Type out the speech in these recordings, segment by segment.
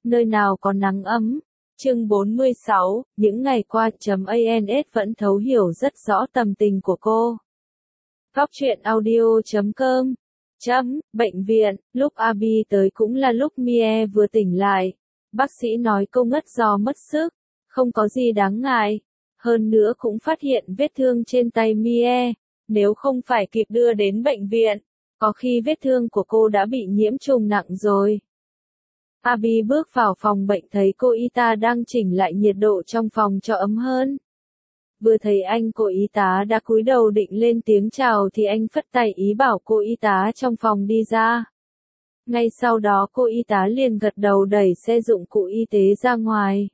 nơi nào có nắng ấm. Chương 46, những ngày qua .ans vẫn thấu hiểu rất rõ tâm tình của cô. Góc truyện audio.com. Bệnh viện, lúc Abby tới cũng là lúc Mie vừa tỉnh lại. Bác sĩ nói cô ngất do mất sức, không có gì đáng ngại. Hơn nữa cũng phát hiện vết thương trên tay Mie, nếu không phải kịp đưa đến bệnh viện, có khi vết thương của cô đã bị nhiễm trùng nặng rồi. Abby bước vào phòng bệnh thấy cô y tá đang chỉnh lại nhiệt độ trong phòng cho ấm hơn. Vừa thấy anh cô y tá đã cúi đầu định lên tiếng chào thì anh phất tay ý bảo cô y tá trong phòng đi ra. Ngay sau đó cô y tá liền gật đầu đẩy xe dụng cụ y tế ra ngoài.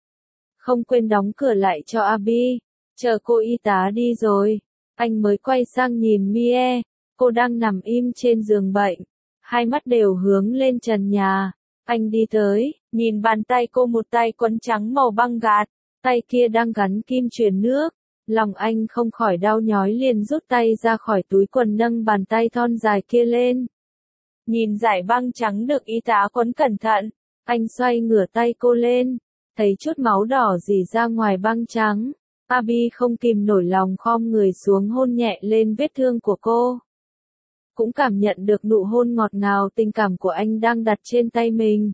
Không quên đóng cửa lại cho Abby, chờ cô y tá đi rồi, anh mới quay sang nhìn Mie, cô đang nằm im trên giường bệnh, hai mắt đều hướng lên trần nhà. Anh đi tới, nhìn bàn tay cô, một tay quấn trắng màu băng gạc, tay kia đang gắn kim truyền nước. Lòng anh không khỏi đau nhói liền rút tay ra khỏi túi quần nâng bàn tay thon dài kia lên. Nhìn dải băng trắng được y tá quấn cẩn thận, anh xoay ngửa tay cô lên, thấy chút máu đỏ rỉ ra ngoài băng trắng. Abby không kìm nổi lòng khom người xuống hôn nhẹ lên vết thương của cô. Cũng cảm nhận được nụ hôn ngọt ngào tình cảm của anh đang đặt trên tay mình.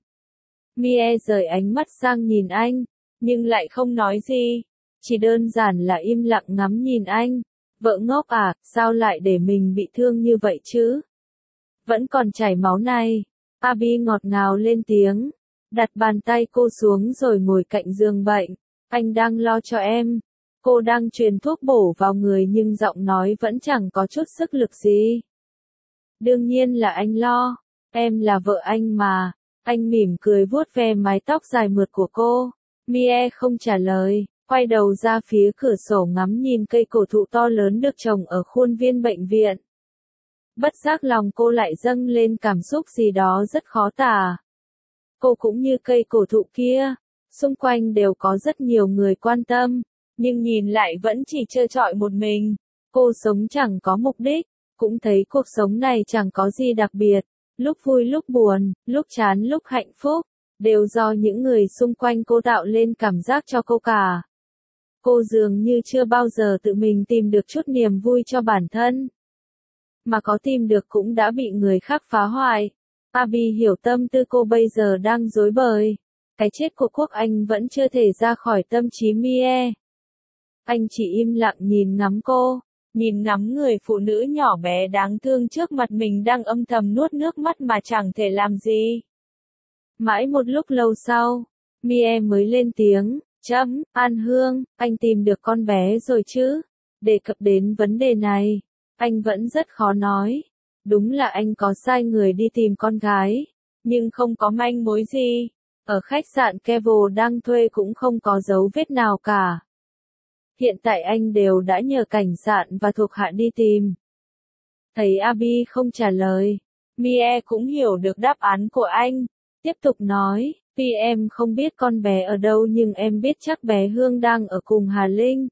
Mie rời ánh mắt sang nhìn anh, nhưng lại không nói gì, chỉ đơn giản là im lặng ngắm nhìn anh. Vợ ngốc à, sao lại để mình bị thương như vậy chứ? Vẫn còn chảy máu này. Abby ngọt ngào lên tiếng, đặt bàn tay cô xuống rồi ngồi cạnh giường bệnh. Anh đang lo cho em. Cô đang truyền thuốc bổ vào người nhưng giọng nói vẫn chẳng có chút sức lực gì. Đương nhiên là anh lo, em là vợ anh mà. Anh mỉm cười vuốt ve mái tóc dài mượt của cô. Mie không trả lời, quay đầu ra phía cửa sổ ngắm nhìn cây cổ thụ to lớn được trồng ở khuôn viên bệnh viện. Bất giác lòng cô lại dâng lên cảm xúc gì đó rất khó tả. Cô cũng như cây cổ thụ kia, xung quanh đều có rất nhiều người quan tâm, nhưng nhìn lại vẫn chỉ trơ trọi một mình. Cô sống chẳng có mục đích, cũng thấy cuộc sống này chẳng có gì đặc biệt, lúc vui lúc buồn, lúc chán lúc hạnh phúc, đều do những người xung quanh cô tạo lên cảm giác cho cô cả. Cô dường như chưa bao giờ tự mình tìm được chút niềm vui cho bản thân. Mà có tìm được cũng đã bị người khác phá hoại. Abby hiểu tâm tư cô bây giờ đang rối bời. Cái chết của Quốc Anh vẫn chưa thể ra khỏi tâm trí Mie. Anh chỉ im lặng nhìn ngắm cô, nhìn ngắm người phụ nữ nhỏ bé đáng thương trước mặt mình đang âm thầm nuốt nước mắt mà chẳng thể làm gì. Mãi một lúc lâu sau, Mie mới lên tiếng, An Hương, anh tìm được con bé rồi chứ? Đề cập đến vấn đề này, anh vẫn rất khó nói. Đúng là anh có sai người đi tìm con gái, nhưng không có manh mối gì. Ở khách sạn Kevo đang thuê cũng không có dấu vết nào cả. Hiện tại anh đều đã nhờ cảnh sát và thuộc hạ đi tìm. Thấy Abby không trả lời, Mie cũng hiểu được đáp án của anh. Tiếp tục nói, vì em không biết con bé ở đâu nhưng em biết chắc bé Hương đang ở cùng Hà Linh.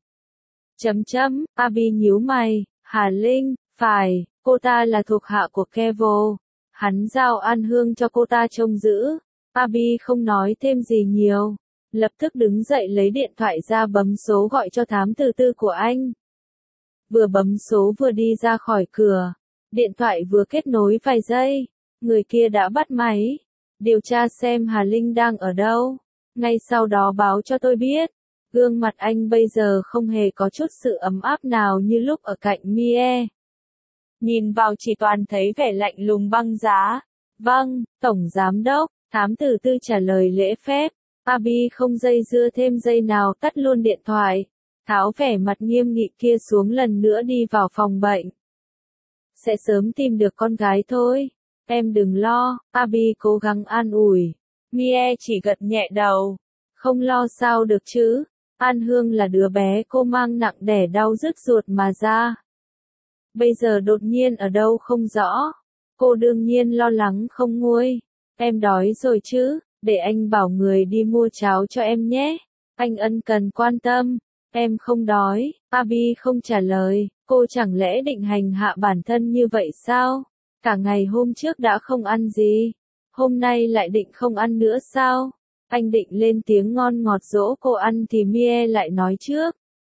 Abby nhíu mày, Hà Linh, phải, cô ta là thuộc hạ của Kevo. Hắn giao An Hương cho cô ta trông giữ. Abby không nói thêm gì nhiều, lập tức đứng dậy lấy điện thoại ra bấm số gọi cho thám tử tư của anh. Vừa bấm số vừa đi ra khỏi cửa, điện thoại vừa kết nối vài giây, người kia đã bắt máy. Điều tra xem Hà Linh đang ở đâu, ngay sau đó báo cho tôi biết. Gương mặt anh bây giờ không hề có chút sự ấm áp nào như lúc ở cạnh Mie. Nhìn vào chỉ toàn thấy vẻ lạnh lùng băng giá. Vâng, Tổng Giám đốc, thám tử tư trả lời lễ phép. Abby không dây dưa thêm giây nào tắt luôn điện thoại. Tháo vẻ mặt nghiêm nghị kia xuống lần nữa đi vào phòng bệnh. Sẽ sớm tìm được con gái thôi. Em đừng lo, Abby cố gắng an ủi. Mie chỉ gật nhẹ đầu. Không lo sao được chứ. An Hương là đứa bé cô mang nặng đẻ đau rứt ruột mà ra. Bây giờ đột nhiên ở đâu không rõ. Cô đương nhiên lo lắng không nguôi. Em đói rồi chứ, để anh bảo người đi mua cháo cho em nhé. Anh ân cần quan tâm. Em không đói, Abby không trả lời. Cô chẳng lẽ định hành hạ bản thân như vậy sao? Cả ngày hôm trước đã không ăn gì. Hôm nay lại định không ăn nữa sao? Anh định lên tiếng ngon ngọt dỗ cô ăn thì Mie lại nói trước.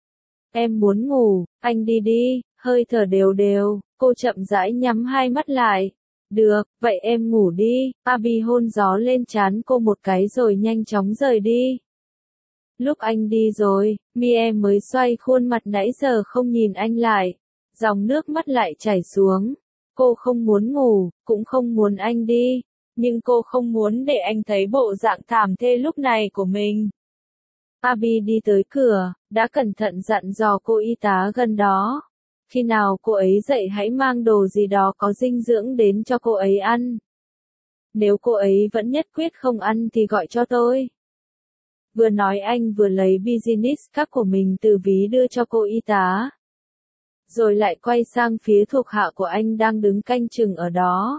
Em muốn ngủ, anh đi đi, hơi thở đều đều, cô chậm rãi nhắm hai mắt lại. Được, vậy em ngủ đi, Abby hôn gió lên trán cô một cái rồi nhanh chóng rời đi. Lúc anh đi rồi, Mie mới xoay khuôn mặt nãy giờ không nhìn anh lại. Dòng nước mắt lại chảy xuống. Cô không muốn ngủ, cũng không muốn anh đi. Nhưng cô không muốn để anh thấy bộ dạng thảm thê lúc này của mình. Abby đi tới cửa, đã cẩn thận dặn dò cô y tá gần đó. Khi nào cô ấy dậy hãy mang đồ gì đó có dinh dưỡng đến cho cô ấy ăn. Nếu cô ấy vẫn nhất quyết không ăn thì gọi cho tôi. Vừa nói anh vừa lấy business card của mình từ ví đưa cho cô y tá. Rồi lại quay sang phía thuộc hạ của anh đang đứng canh chừng ở đó.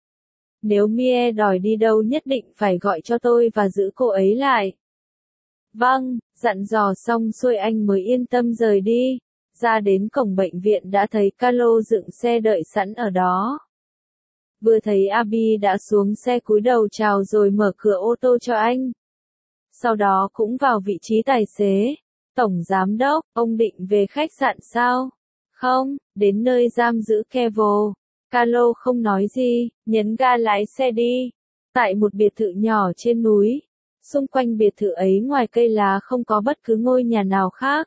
Nếu Mie đòi đi đâu nhất định phải gọi cho tôi và giữ cô ấy lại. Vâng, dặn dò xong xuôi anh mới yên tâm rời đi. Ra đến cổng bệnh viện đã thấy Carlo dựng xe đợi sẵn ở đó. Vừa thấy Abby đã xuống xe cúi đầu chào rồi mở cửa ô tô cho anh. Sau đó cũng vào vị trí tài xế. Tổng giám đốc, ông định về khách sạn sao? Không, đến nơi giam giữ Kevo. Carlo không nói gì, nhấn ga lái xe đi. Tại một biệt thự nhỏ trên núi. Xung quanh biệt thự ấy ngoài cây lá không có bất cứ ngôi nhà nào khác.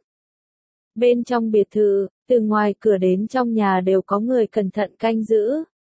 Bên trong biệt thự, từ ngoài cửa đến trong nhà đều có người cẩn thận canh giữ.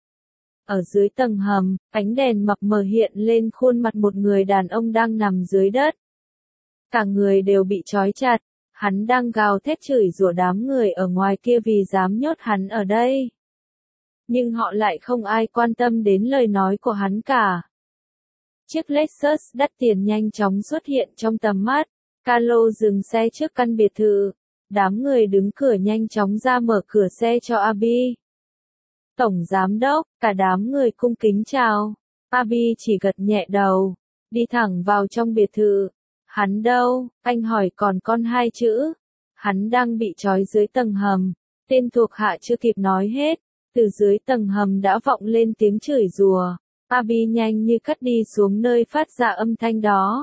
Ở dưới tầng hầm, ánh đèn mập mờ hiện lên khuôn mặt một người đàn ông đang nằm dưới đất. Cả người đều bị trói chặt, hắn đang gào thét chửi rủa đám người ở ngoài kia vì dám nhốt hắn ở đây. Nhưng họ lại không ai quan tâm đến lời nói của hắn cả. Chiếc Lexus đắt tiền nhanh chóng xuất hiện trong tầm mắt. Carlo dừng xe trước căn biệt thự. Đám người đứng cửa nhanh chóng ra mở cửa xe cho Abby. Tổng giám đốc, cả đám người cung kính chào. Abby chỉ gật nhẹ đầu, đi thẳng vào trong biệt thự. Hắn đâu? Anh hỏi còn con hai chữ. Hắn đang bị trói dưới tầng hầm. Tên thuộc hạ chưa kịp nói hết. Từ dưới tầng hầm đã vọng lên tiếng chửi rủa. Abby nhanh như cắt đi xuống nơi phát ra âm thanh đó.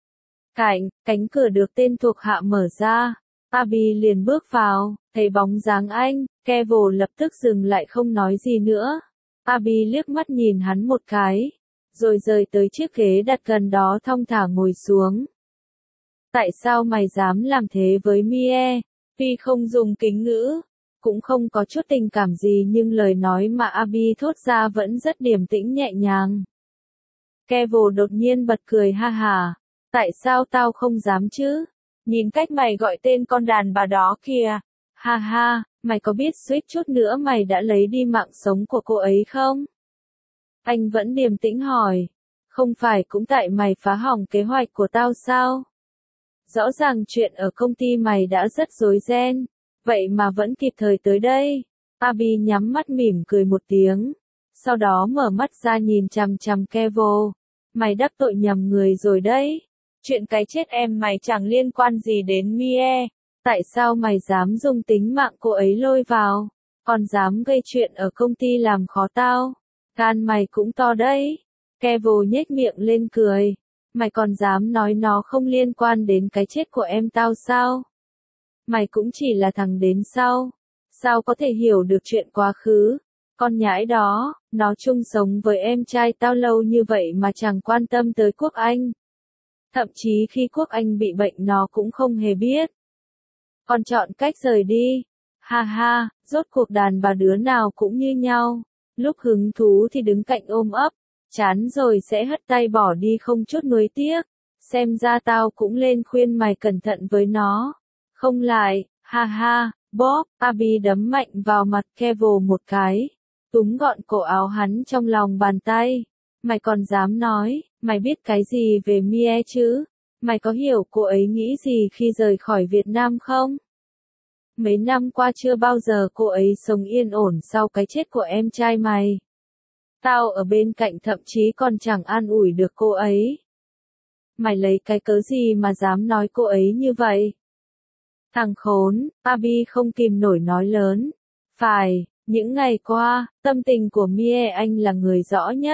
Cánh cửa được tên thuộc hạ mở ra. Abby liền bước vào, thấy bóng dáng anh, Kevo lập tức dừng lại không nói gì nữa. Abby liếc mắt nhìn hắn một cái, rồi rời tới chiếc ghế đặt gần đó thong thả ngồi xuống. Tại sao mày dám làm thế với Mie? Tuy không dùng kính ngữ, cũng không có chút tình cảm gì nhưng lời nói mà Abby thốt ra vẫn rất điềm tĩnh nhẹ nhàng. Kevo đột nhiên bật cười ha hả. Tại sao tao không dám chứ? Nhìn cách mày gọi tên con đàn bà đó kìa. Ha ha, mày có biết suýt chút nữa mày đã lấy đi mạng sống của cô ấy không? Anh vẫn điềm tĩnh hỏi. Không phải cũng tại mày phá hỏng kế hoạch của tao sao? Rõ ràng chuyện ở công ty mày đã rất rối ren. Vậy mà vẫn kịp thời tới đây. Abby nhắm mắt mỉm cười một tiếng. Sau đó mở mắt ra nhìn chằm chằm Kevo. Mày đắc tội nhầm người rồi đấy. Chuyện cái chết em mày chẳng liên quan gì đến Mie. Tại sao mày dám dùng tính mạng cô ấy lôi vào? Còn dám gây chuyện ở công ty làm khó tao? Gan mày cũng to đấy. Kevo nhếch miệng lên cười. Mày còn dám nói nó không liên quan đến cái chết của em tao sao? Mày cũng chỉ là thằng đến sau. Sao có thể hiểu được chuyện quá khứ? Con nhãi đó, nó chung sống với em trai tao lâu như vậy mà chẳng quan tâm tới Quốc Anh. Thậm chí khi Quốc Anh bị bệnh nó cũng không hề biết. Còn chọn cách rời đi. Ha ha, rốt cuộc đàn bà đứa nào cũng như nhau. Lúc hứng thú thì đứng cạnh ôm ấp. Chán rồi sẽ hất tay bỏ đi không chút nuối tiếc. Xem ra tao cũng lên khuyên mày cẩn thận với nó. Không lại, ha ha, Bob, Abby đấm mạnh vào mặt Kevo một cái. Túm gọn cổ áo hắn trong lòng bàn tay. Mày còn dám nói, mày biết cái gì về Mie chứ? Mày có hiểu cô ấy nghĩ gì khi rời khỏi Việt Nam không? Mấy năm qua chưa bao giờ cô ấy sống yên ổn sau cái chết của em trai mày. Tao ở bên cạnh thậm chí còn chẳng an ủi được cô ấy. Mày lấy cái cớ gì mà dám nói cô ấy như vậy? Thằng khốn, Abby không kìm nổi nói lớn. Phải, những ngày qua, tâm tình của Mie anh là người rõ nhất.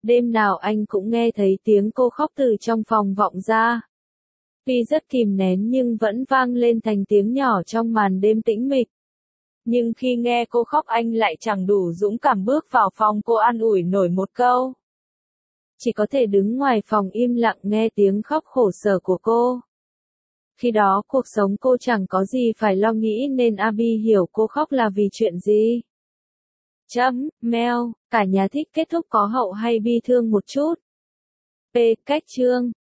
Đêm nào anh cũng nghe thấy tiếng cô khóc từ trong phòng vọng ra. Tuy rất kìm nén nhưng vẫn vang lên thành tiếng nhỏ trong màn đêm tĩnh mịch. Nhưng khi nghe cô khóc anh lại chẳng đủ dũng cảm bước vào phòng cô an ủi nổi một câu. Chỉ có thể đứng ngoài phòng im lặng nghe tiếng khóc khổ sở của cô. Khi đó cuộc sống cô chẳng có gì phải lo nghĩ nên Abby hiểu cô khóc là vì chuyện gì. Mail, cả nhà thích kết thúc có hậu hay bi thương một chút. P. Cách chương